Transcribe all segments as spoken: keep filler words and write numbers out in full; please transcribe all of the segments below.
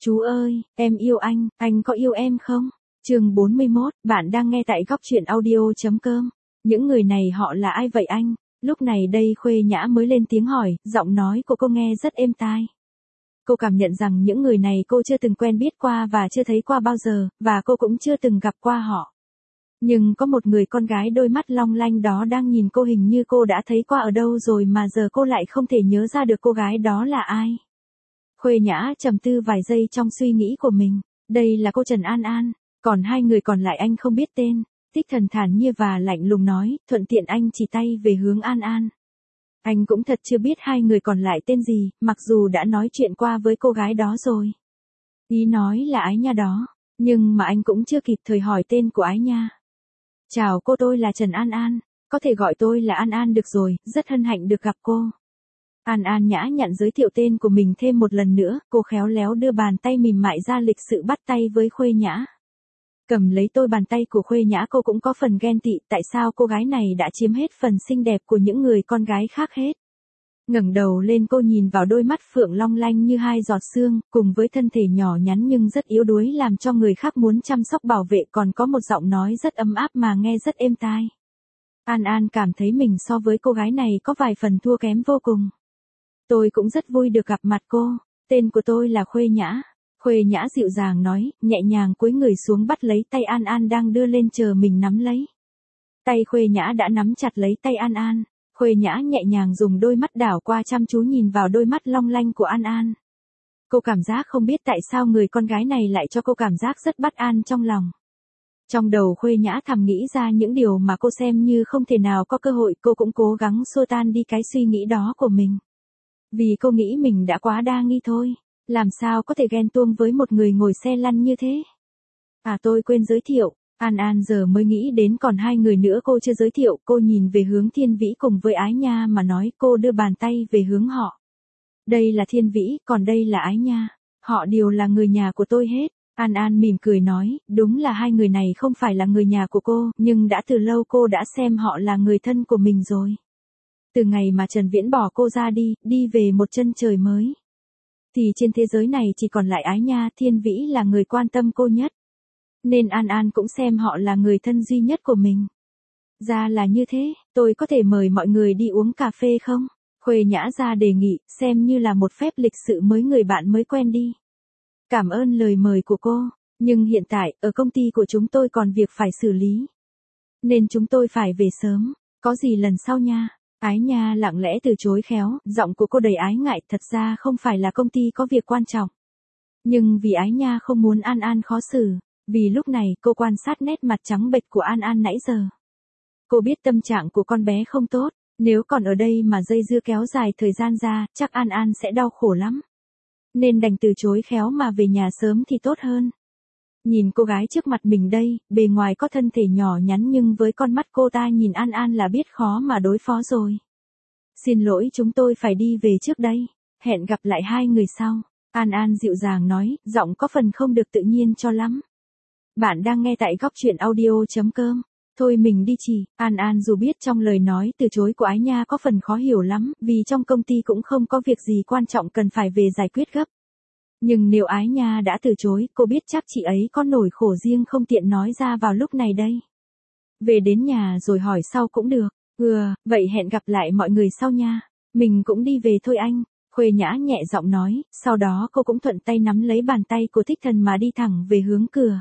Chú ơi, em yêu anh, anh có yêu em không? Chương bốn mươi mốt, bạn đang nghe tại góc truyện audio.com. Những người này họ là ai vậy anh? Lúc này đây Khuê Nhã mới lên tiếng hỏi, giọng nói của cô nghe rất êm tai. Cô cảm nhận rằng những người này cô chưa từng quen biết qua và chưa thấy qua bao giờ, và cô cũng chưa từng gặp qua họ. Nhưng có một người con gái đôi mắt long lanh đó đang nhìn cô, hình như cô đã thấy qua ở đâu rồi mà giờ cô lại không thể nhớ ra được cô gái đó là ai. Khuê Nhã trầm tư vài giây trong suy nghĩ của mình. Đây là cô Trần An An, còn hai người còn lại anh không biết tên. Tích Thần thản nhiên và lạnh lùng nói, thuận tiện anh chỉ tay về hướng An An. Anh cũng thật chưa biết hai người còn lại tên gì, mặc dù đã nói chuyện qua với cô gái đó rồi. Ý nói là Ái Nha đó, nhưng mà anh cũng chưa kịp thời hỏi tên của Ái Nha. Chào cô, tôi là Trần An An, có thể gọi tôi là An An được rồi, rất hân hạnh được gặp cô. An An nhã nhặn giới thiệu tên của mình thêm một lần nữa, cô khéo léo đưa bàn tay mềm mại ra lịch sự bắt tay với Khuê Nhã. Cầm lấy tôi bàn tay của Khuê Nhã, cô cũng có phần ghen tị, tại sao cô gái này đã chiếm hết phần xinh đẹp của những người con gái khác hết. Ngẩng đầu lên cô nhìn vào đôi mắt phượng long lanh như hai giọt sương, cùng với thân thể nhỏ nhắn nhưng rất yếu đuối làm cho người khác muốn chăm sóc bảo vệ, còn có một giọng nói rất ấm áp mà nghe rất êm tai. An An cảm thấy mình so với cô gái này có vài phần thua kém vô cùng. Tôi cũng rất vui được gặp mặt cô, tên của tôi là Khuê Nhã. Khuê Nhã dịu dàng nói, nhẹ nhàng cúi người xuống bắt lấy tay An An đang đưa lên chờ mình nắm lấy. Tay Khuê Nhã đã nắm chặt lấy tay An An. Khuê Nhã nhẹ nhàng dùng đôi mắt đảo qua chăm chú nhìn vào đôi mắt long lanh của An An. Cô cảm giác không biết tại sao người con gái này lại cho cô cảm giác rất bất an trong lòng. Trong đầu Khuê Nhã thầm nghĩ ra những điều mà cô xem như không thể nào có cơ hội, cô cũng cố gắng xua tan đi cái suy nghĩ đó của mình. Vì cô nghĩ mình đã quá đa nghi thôi, làm sao có thể ghen tuông với một người ngồi xe lăn như thế. À tôi quên giới thiệu, An An giờ mới nghĩ đến còn hai người nữa cô chưa giới thiệu, cô nhìn về hướng Thiên Vĩ cùng với Ái Nha mà nói, cô đưa bàn tay về hướng họ. Đây là Thiên Vĩ, còn đây là Ái Nha, họ đều là người nhà của tôi hết. An An mỉm cười nói, đúng là hai người này không phải là người nhà của cô, nhưng đã từ lâu cô đã xem họ là người thân của mình rồi. Từ ngày mà Trần Viễn bỏ cô ra đi, đi về một chân trời mới. Thì trên thế giới này chỉ còn lại Ái Nha, Thiên Vĩ là người quan tâm cô nhất. Nên An An cũng xem họ là người thân duy nhất của mình. Ra là như thế, tôi có thể mời mọi người đi uống cà phê không? Khuê Nhã ra đề nghị, xem như là một phép lịch sự mới người bạn mới quen đi. Cảm ơn lời mời của cô, nhưng hiện tại, ở công ty của chúng tôi còn việc phải xử lý. Nên chúng tôi phải về sớm, có gì lần sau nha. Ái Nha lặng lẽ từ chối khéo, giọng của cô đầy ái ngại, thật ra không phải là công ty có việc quan trọng. Nhưng vì Ái Nha không muốn An An khó xử, vì lúc này cô quan sát nét mặt trắng bệch của An An nãy giờ. Cô biết tâm trạng của con bé không tốt, nếu còn ở đây mà dây dưa kéo dài thời gian ra, chắc An An sẽ đau khổ lắm. Nên đành từ chối khéo mà về nhà sớm thì tốt hơn. Nhìn cô gái trước mặt mình đây, bề ngoài có thân thể nhỏ nhắn nhưng với con mắt cô ta nhìn An An là biết khó mà đối phó rồi. Xin lỗi, chúng tôi phải đi về trước đây, hẹn gặp lại hai người sau. An An dịu dàng nói, giọng có phần không được tự nhiên cho lắm. Bạn đang nghe tại góc truyện audio.com. Thôi mình đi chị. An An dù biết trong lời nói từ chối của Ái Nha có phần khó hiểu lắm, vì trong công ty cũng không có việc gì quan trọng cần phải về giải quyết gấp. Nhưng nếu Ái Nha đã từ chối, cô biết chắc chị ấy có nỗi khổ riêng không tiện nói ra vào lúc này đây. Về đến nhà rồi hỏi sau cũng được. Ừ, vậy hẹn gặp lại mọi người sau nha. Mình cũng đi về thôi anh. Khuê Nhã nhẹ giọng nói, sau đó cô cũng thuận tay nắm lấy bàn tay của Tích Thần mà đi thẳng về hướng cửa.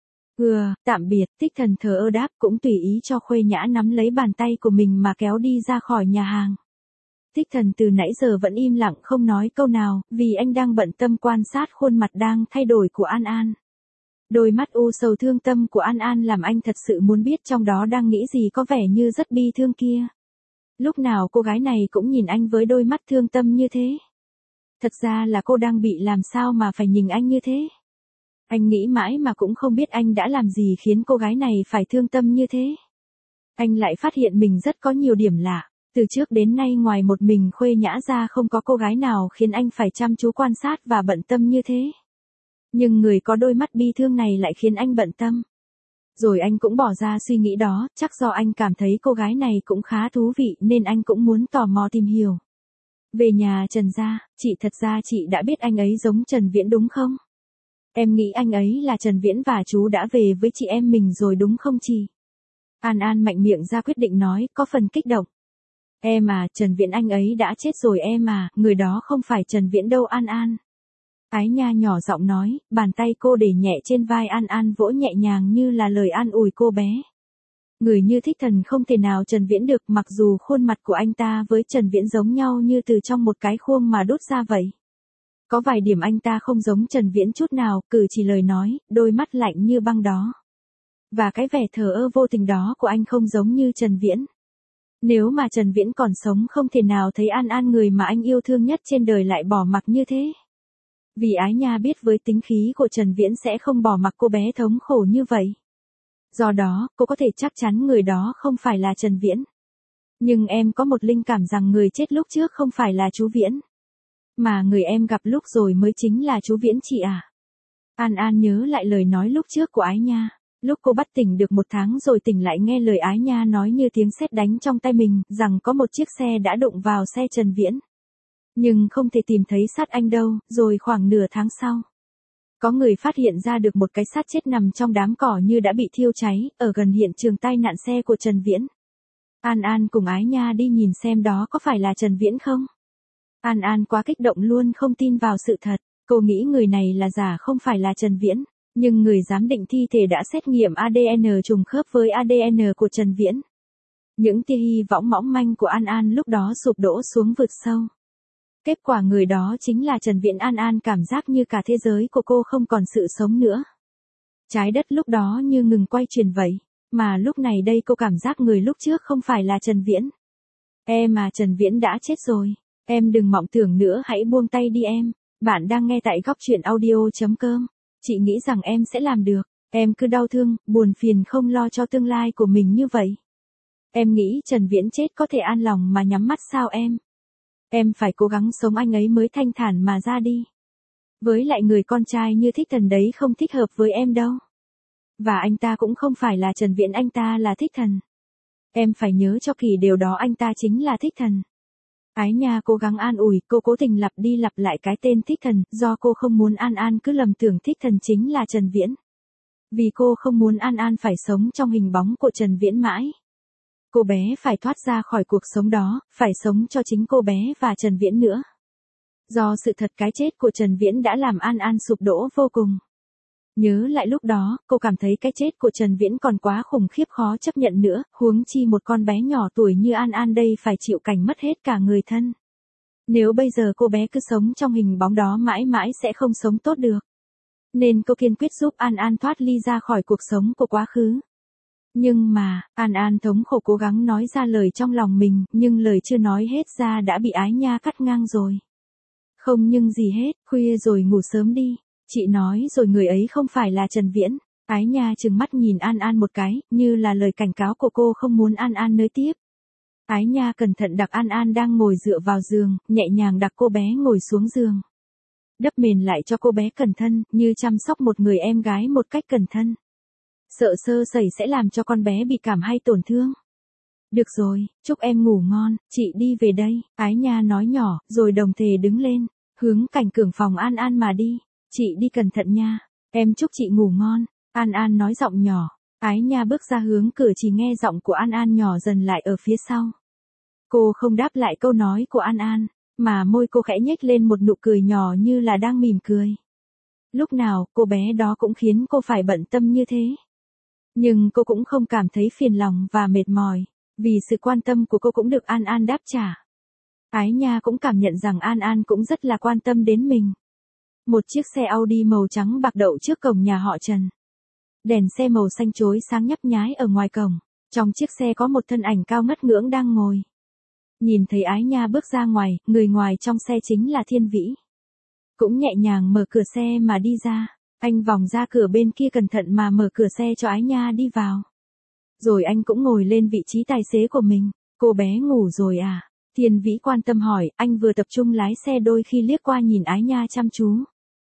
Ừ, tạm biệt, Tích Thần thờ ơ đáp, cũng tùy ý cho Khuê Nhã nắm lấy bàn tay của mình mà kéo đi ra khỏi nhà hàng. Tích Thần từ nãy giờ vẫn im lặng không nói câu nào, vì anh đang bận tâm quan sát khuôn mặt đang thay đổi của An An. Đôi mắt u sầu thương tâm của An An làm anh thật sự muốn biết trong đó đang nghĩ gì, có vẻ như rất bi thương kia. Lúc nào cô gái này cũng nhìn anh với đôi mắt thương tâm như thế. Thật ra là cô đang bị làm sao mà phải nhìn anh như thế. Anh nghĩ mãi mà cũng không biết anh đã làm gì khiến cô gái này phải thương tâm như thế. Anh lại phát hiện mình rất có nhiều điểm lạ. Từ trước đến nay ngoài một mình Khuê Nhã ra không có cô gái nào khiến anh phải chăm chú quan sát và bận tâm như thế. Nhưng người có đôi mắt bi thương này lại khiến anh bận tâm. Rồi anh cũng bỏ ra suy nghĩ đó, chắc do anh cảm thấy cô gái này cũng khá thú vị nên anh cũng muốn tò mò tìm hiểu. Về nhà Trần gia, chị thật ra chị đã biết anh ấy giống Trần Viễn đúng không? Em nghĩ anh ấy là Trần Viễn và chú đã về với chị em mình rồi đúng không chị? An An mạnh miệng ra quyết định nói, có phần kích động. Em à, Trần Viễn anh ấy đã chết rồi em à, người đó không phải Trần Viễn đâu An An. Ái Nha nhỏ giọng nói, bàn tay cô để nhẹ trên vai An An vỗ nhẹ nhàng như là lời an ủi cô bé. Người như Thích Thần không thể nào Trần Viễn được, mặc dù khuôn mặt của anh ta với Trần Viễn giống nhau như từ trong một cái khuôn mà đút ra vậy. Có vài điểm anh ta không giống Trần Viễn chút nào, cử chỉ lời nói, đôi mắt lạnh như băng đó. Và cái vẻ thờ ơ vô tình đó của anh không giống như Trần Viễn. Nếu mà Trần Viễn còn sống không thể nào thấy An An người mà anh yêu thương nhất trên đời lại bỏ mặc như thế. Vì Ái Nha biết với tính khí của Trần Viễn sẽ không bỏ mặc cô bé thống khổ như vậy. Do đó, cô có thể chắc chắn người đó không phải là Trần Viễn. Nhưng em có một linh cảm rằng người chết lúc trước không phải là chú Viễn. Mà người em gặp lúc rồi mới chính là chú Viễn chị à. An An nhớ lại lời nói lúc trước của Ái Nha. Lúc cô bắt tỉnh được một tháng rồi tỉnh lại nghe lời Ái Nha nói như tiếng sét đánh trong tai mình, rằng có một chiếc xe đã đụng vào xe Trần Viễn. Nhưng không thể tìm thấy xác anh đâu, rồi khoảng nửa tháng sau. Có người phát hiện ra được một cái xác chết nằm trong đám cỏ như đã bị thiêu cháy, ở gần hiện trường tai nạn xe của Trần Viễn. An An cùng Ái Nha đi nhìn xem đó có phải là Trần Viễn không? An An quá kích động luôn không tin vào sự thật, cô nghĩ người này là giả không phải là Trần Viễn. Nhưng người giám định thi thể đã xét nghiệm a đê en trùng khớp với a đê en của Trần Viễn. Những tia hy vọng mỏng manh của An An lúc đó sụp đổ xuống vực sâu. Kết quả người đó chính là Trần Viễn. An An cảm giác như cả thế giới của cô không còn sự sống nữa. Trái đất lúc đó như ngừng quay chuyển vậy, mà lúc này đây cô cảm giác người lúc trước không phải là Trần Viễn. Em mà Trần Viễn đã chết rồi, em đừng mộng tưởng nữa, hãy buông tay đi em. Bạn đang nghe tại góc truyện audio chấm com. Chị nghĩ rằng em sẽ làm được, em cứ đau thương, buồn phiền không lo cho tương lai của mình như vậy. Em nghĩ Trần Viễn chết có thể an lòng mà nhắm mắt sao em? Em phải cố gắng sống anh ấy mới thanh thản mà ra đi. Với lại người con trai như Thích Thần đấy không thích hợp với em đâu. Và anh ta cũng không phải là Trần Viễn, anh ta là Thích Thần. Em phải nhớ cho kỳ điều đó, anh ta chính là Thích Thần. Ái Nha cố gắng an ủi, cô cố tình lặp đi lặp lại cái tên Thích Thần, do cô không muốn An An cứ lầm tưởng Thích Thần chính là Trần Viễn. Vì cô không muốn An An phải sống trong hình bóng của Trần Viễn mãi. Cô bé phải thoát ra khỏi cuộc sống đó, phải sống cho chính cô bé và Trần Viễn nữa. Do sự thật cái chết của Trần Viễn đã làm An An sụp đổ vô cùng. Nhớ lại lúc đó, cô cảm thấy cái chết của Trần Viễn còn quá khủng khiếp khó chấp nhận nữa, huống chi một con bé nhỏ tuổi như An An đây phải chịu cảnh mất hết cả người thân. Nếu bây giờ cô bé cứ sống trong hình bóng đó mãi mãi sẽ không sống tốt được. Nên cô kiên quyết giúp An An thoát ly ra khỏi cuộc sống của quá khứ. Nhưng mà, An An thống khổ cố gắng nói ra lời trong lòng mình, nhưng lời chưa nói hết ra đã bị Ái Nha cắt ngang rồi. Không nhưng gì hết, khuya rồi ngủ sớm đi. Chị nói rồi người ấy không phải là Trần Viễn. Ái Nha trừng mắt nhìn An An một cái, như là lời cảnh cáo của cô không muốn An An nới tiếp. Ái Nha cẩn thận đặt An An đang ngồi dựa vào giường, nhẹ nhàng đặt cô bé ngồi xuống giường. Đắp mền lại cho cô bé cẩn thận, như chăm sóc một người em gái một cách cẩn thận. Sợ sơ sẩy sẽ làm cho con bé bị cảm hay tổn thương. Được rồi, chúc em ngủ ngon, chị đi về đây. Ái Nha nói nhỏ, rồi đồng thời đứng lên, hướng cảnh cửa phòng An An mà đi. Chị đi cẩn thận nha, em chúc chị ngủ ngon. An An nói giọng nhỏ. Ái Nha bước ra hướng cửa, chỉ nghe giọng của An An nhỏ dần lại ở phía sau. Cô không đáp lại câu nói của An An, mà môi cô khẽ nhếch lên một nụ cười nhỏ như là đang mỉm cười. Lúc nào, cô bé đó cũng khiến cô phải bận tâm như thế. Nhưng cô cũng không cảm thấy phiền lòng và mệt mỏi, vì sự quan tâm của cô cũng được An An đáp trả. Ái Nha cũng cảm nhận rằng An An cũng rất là quan tâm đến mình. Một chiếc xe Audi màu trắng bạc đậu trước cổng nhà họ Trần. Đèn xe màu xanh chói sáng nhấp nháy ở ngoài cổng. Trong chiếc xe có một thân ảnh cao ngất ngưỡng đang ngồi. Nhìn thấy Ái Nha bước ra ngoài, người ngoài trong xe chính là Thiên Vĩ. Cũng nhẹ nhàng mở cửa xe mà đi ra. Anh vòng ra cửa bên kia cẩn thận mà mở cửa xe cho Ái Nha đi vào. Rồi anh cũng ngồi lên vị trí tài xế của mình. Cô bé ngủ rồi à? Thiên Vĩ quan tâm hỏi, anh vừa tập trung lái xe đôi khi liếc qua nhìn Ái Nha chăm chú.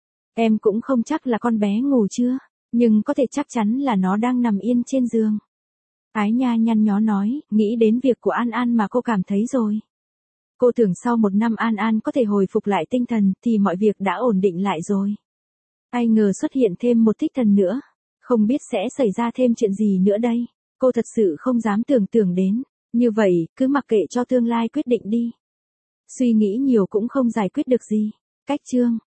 Em cũng không chắc là con bé ngủ chưa, nhưng có thể chắc chắn là nó đang nằm yên trên giường. Ái Nha nhăn nhó nói, nghĩ đến việc của An An mà cô cảm thấy rồi. Cô tưởng sau một năm An An có thể hồi phục lại tinh thần thì mọi việc đã ổn định lại rồi. Ai ngờ xuất hiện thêm một thích thần nữa. Không biết sẽ xảy ra thêm chuyện gì nữa đây. Cô thật sự không dám tưởng tượng đến. Như vậy, cứ mặc kệ cho tương lai quyết định đi. Suy nghĩ nhiều cũng không giải quyết được gì. Cách chương